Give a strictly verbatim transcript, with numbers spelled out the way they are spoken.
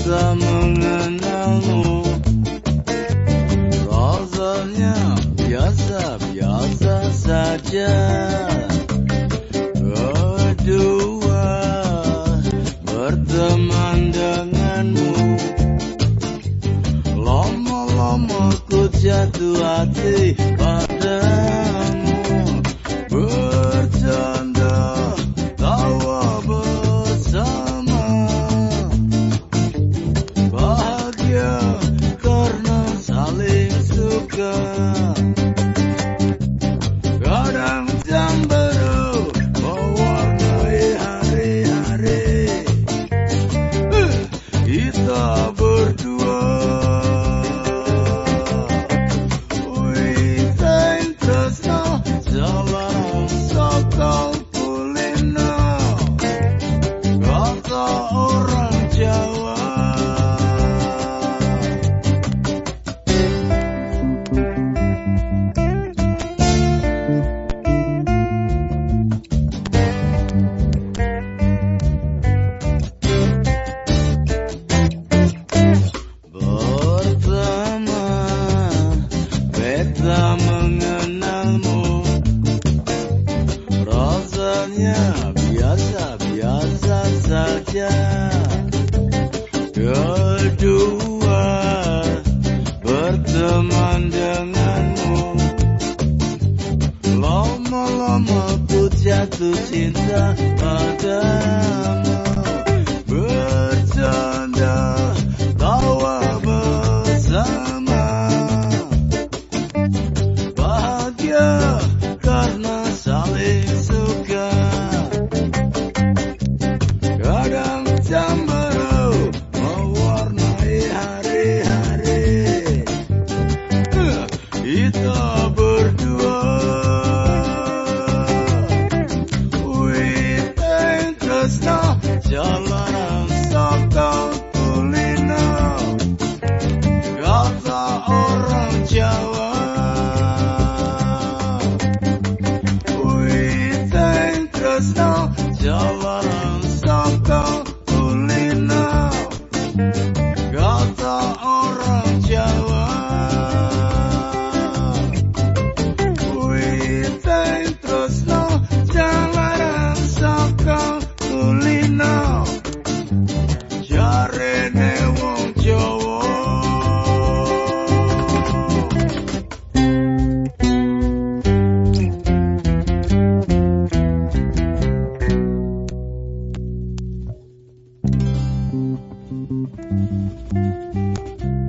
Beta mengenalmu, rasanya biasa-biasa saja. Kedua berteman denganmu, lama-lama ku jatuh hati padamu. Bercanda tawa bersama, bahagia karena saling suka. Kadang cemburu mewarnai hari-hari kita berdua. Witain tresno jalan sakal kulino, kata orang Jawa. Pertama beta mengenalmu, rasanya biasa-biasa saja. Kedua berteman denganmu, lama-lama ku jatuh cinta padamu. Bercanda tawa bersama, bahagia karena saling suka. Kadang cemburu mewarnai hari-hari kita berdua. Witain tresno jalanan sakal kulino, kata orang Jawa. Witain tresno jalanan sakal kulino, kata orang Jawa. Witain tresno jalanan sakal kulino, jarene wong Jawa. Thank you.